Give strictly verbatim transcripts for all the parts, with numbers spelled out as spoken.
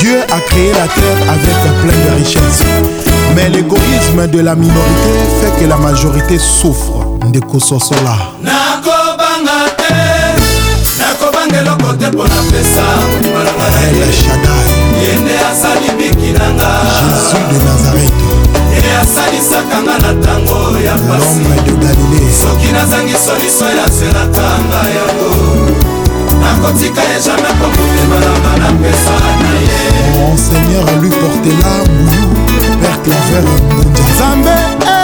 Dieu a créé la terre avec plein de richesses. Mais l'égoïsme de la minorité fait que la majorité souffre. Ndeko Sosola. El Shaddai. Jésus de Nazareth. L'homme de Galilée. Mon Seigneur lui portait la moulou, Père Claver Mundia. Zambé,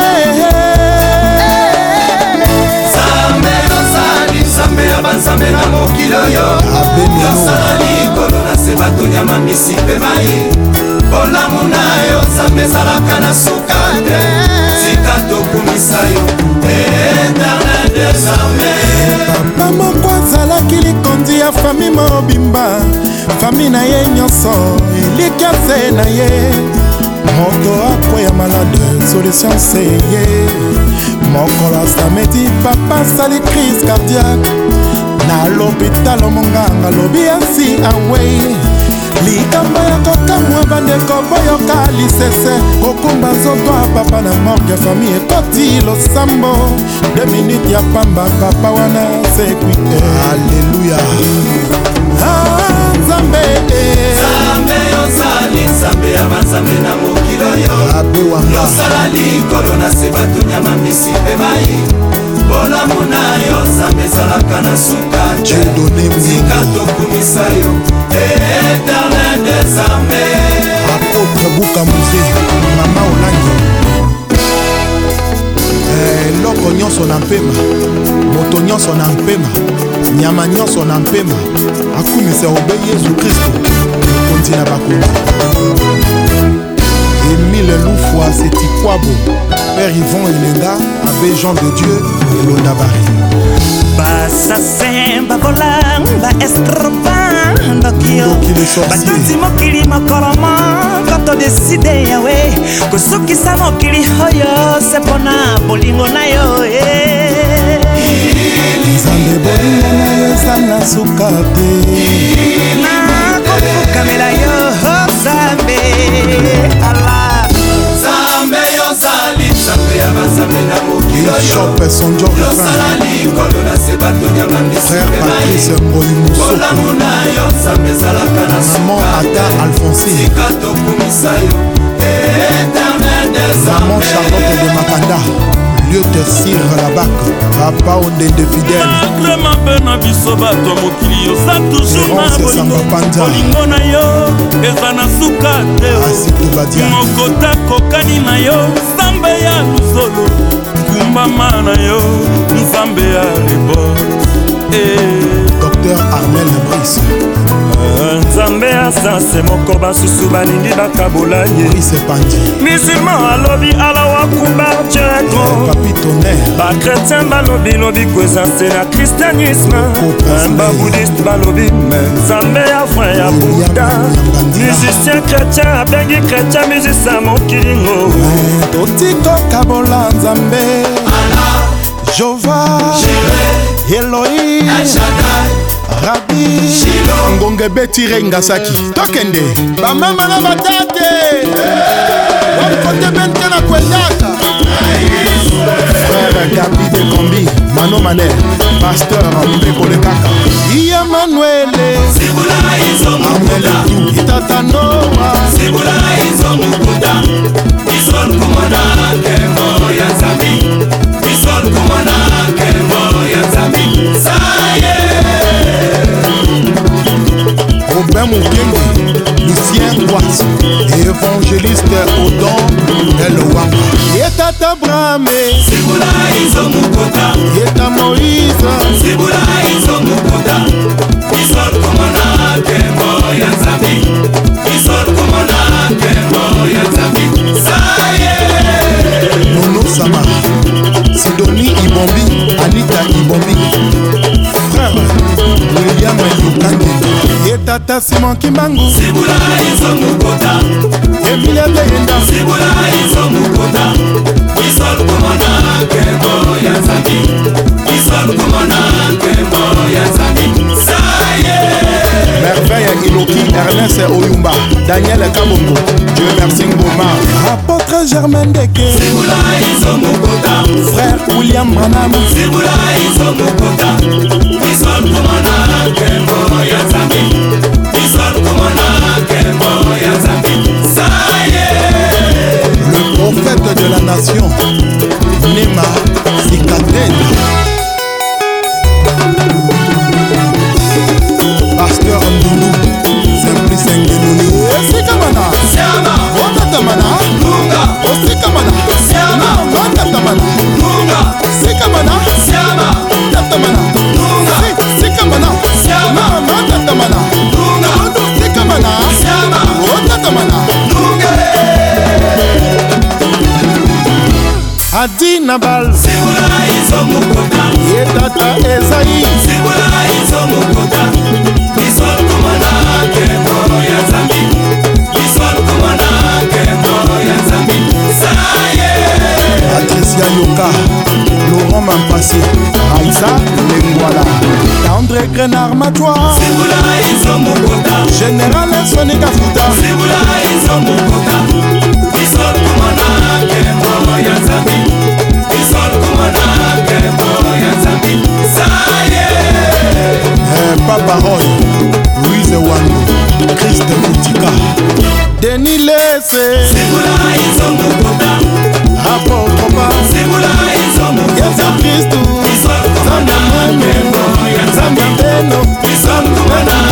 Zambé, Ozali, Zambé, Abanzambe na mokilo yo. Yosali kolona se bato nyama misipe mai. Bola muna yo, Zambé zalaka na sukate. Zikato kumisayo, éternel des armées. Papa moko azalaki likondi ya fami mobimba. Fami na ye nyonso elikya se na ye. Moto akweya malade solution se ye. Mokolo samedi papa sali crise cardiaque. Na l'hôpital monganga lobi ansi away. Likambo ya kokamwa bandeko boyoka lisese. Kokumba zoto a papa na morgue famille ekoti losambo. Deux minutes ya pamba papa wana sekwite. Alléluia. Ah, Zambé, Zambé ozali Zambé abanzambe na mokilo yo. Yosala likolo na se bato nyama misipe mai. Bola muna yo Zambé zalaka na suka. Zikato kumisa yo, éternel des armées. Apôtre Bouka Mouzé, Mama Olangi. Loko nyonso na mpema, moto nyonso na mpema, nyama nyonso na mpema. Akumisa obe Yesu Kristo, konti na bakonzi. Emile Loufwa, Seti Kwabo, Père Yvon Ilenga, Abbé Jean de Dieu, Elona Barry. Basa semba volang, ba estropando kio. Batanzi mokili makoroma, kato deside yawe. Kusuki sa mokili hoyo, sepona bolingo na yo eh. Zande bolingo na yo sana sukate. Na kofu kamela yo Zambe Allah. Zambe yo zali, Zambe ya bazambe na mokilo yo. Chope son job frère Patrice Ngoyi Moussoko. Maman Ata Alphonsine. Maman Charlotte de Makanda. Lieu de Cire la bac. Papa Onde de fidèle. Vraiment pena biso bato mokili yo sa toujours na bolingo na yo eza na suka te mokota kokani na yo Nzambe ya luzolo kumbama na yo Nzambe ya rebord Docteur Armel Brice. Nzambe asase moko basusu balingi bakabola ye musulman alobi alawa kumba cheko bakretien balobi lobi kwezanse na christianisme baboudiste balobi Nzambe ya frère ya buda musicien chrétien abengi chrétien musicien mokilingo totiko kabola Nzambe Jova Elohim Rabi Ngonge Betire Ngasaki Tokende Bamama na batate Wakote bente na kwendaka Frère Gabi de Kombi Mano Mané Pasteur Mbeko le Kaka Iya Manuele Sibula izo mukuda Itata Noa Sibula izo mukuda Isol kumona Kemo ya Nzambi Isol kumona Kemo ya Nzambi Saye Robin Moukengi, Lucien Boisse, évangéliste Odon, Elowanga. Yetata Brame, Sibula izo mukuda Yeta Moïse, Sibula izo mukuda Isol kumona Kemo ya Nzambi Isol kumona Kemo ya Nzambi Saye Nono Sama, Sidonie Ibombi, Anita Ibombi, frère William Yukande, Yetata Simon Kimbangu, Sibula izo mukuda Emilia Beyenda, Sibula izo mukuda Isol kumona Kemo ya Nzambi Isol kumona Kemo ya Nzambi Saye Merveille Iloki, Ernest Oyumba, Daniel Kabongo, Dieu merci Ngoma, apôtre Germaine Deke, frère William Branham, le prophète de la nation, Nema Zikaten, Pasteur Ndoulou, Simplice Ngelouni, Sikamana, Otatamana, Osikamana, Otatamana, Sikamana, Otatamana, Sikamana, Otatamana, Sikamana, Otatamana, Adi Nabal, Yetata Ezaï, Patricia Yoka, Laurent Mampassé, Aïssa Lengwala, André Grenard Matois, Général Sonika Fouta, Papa Roy, Louise Wando, Christ Moutika, Denis Lessé, Apôtre Ba, Yesu Christou, Zambia Mwembe, Zambia Beno, Zambia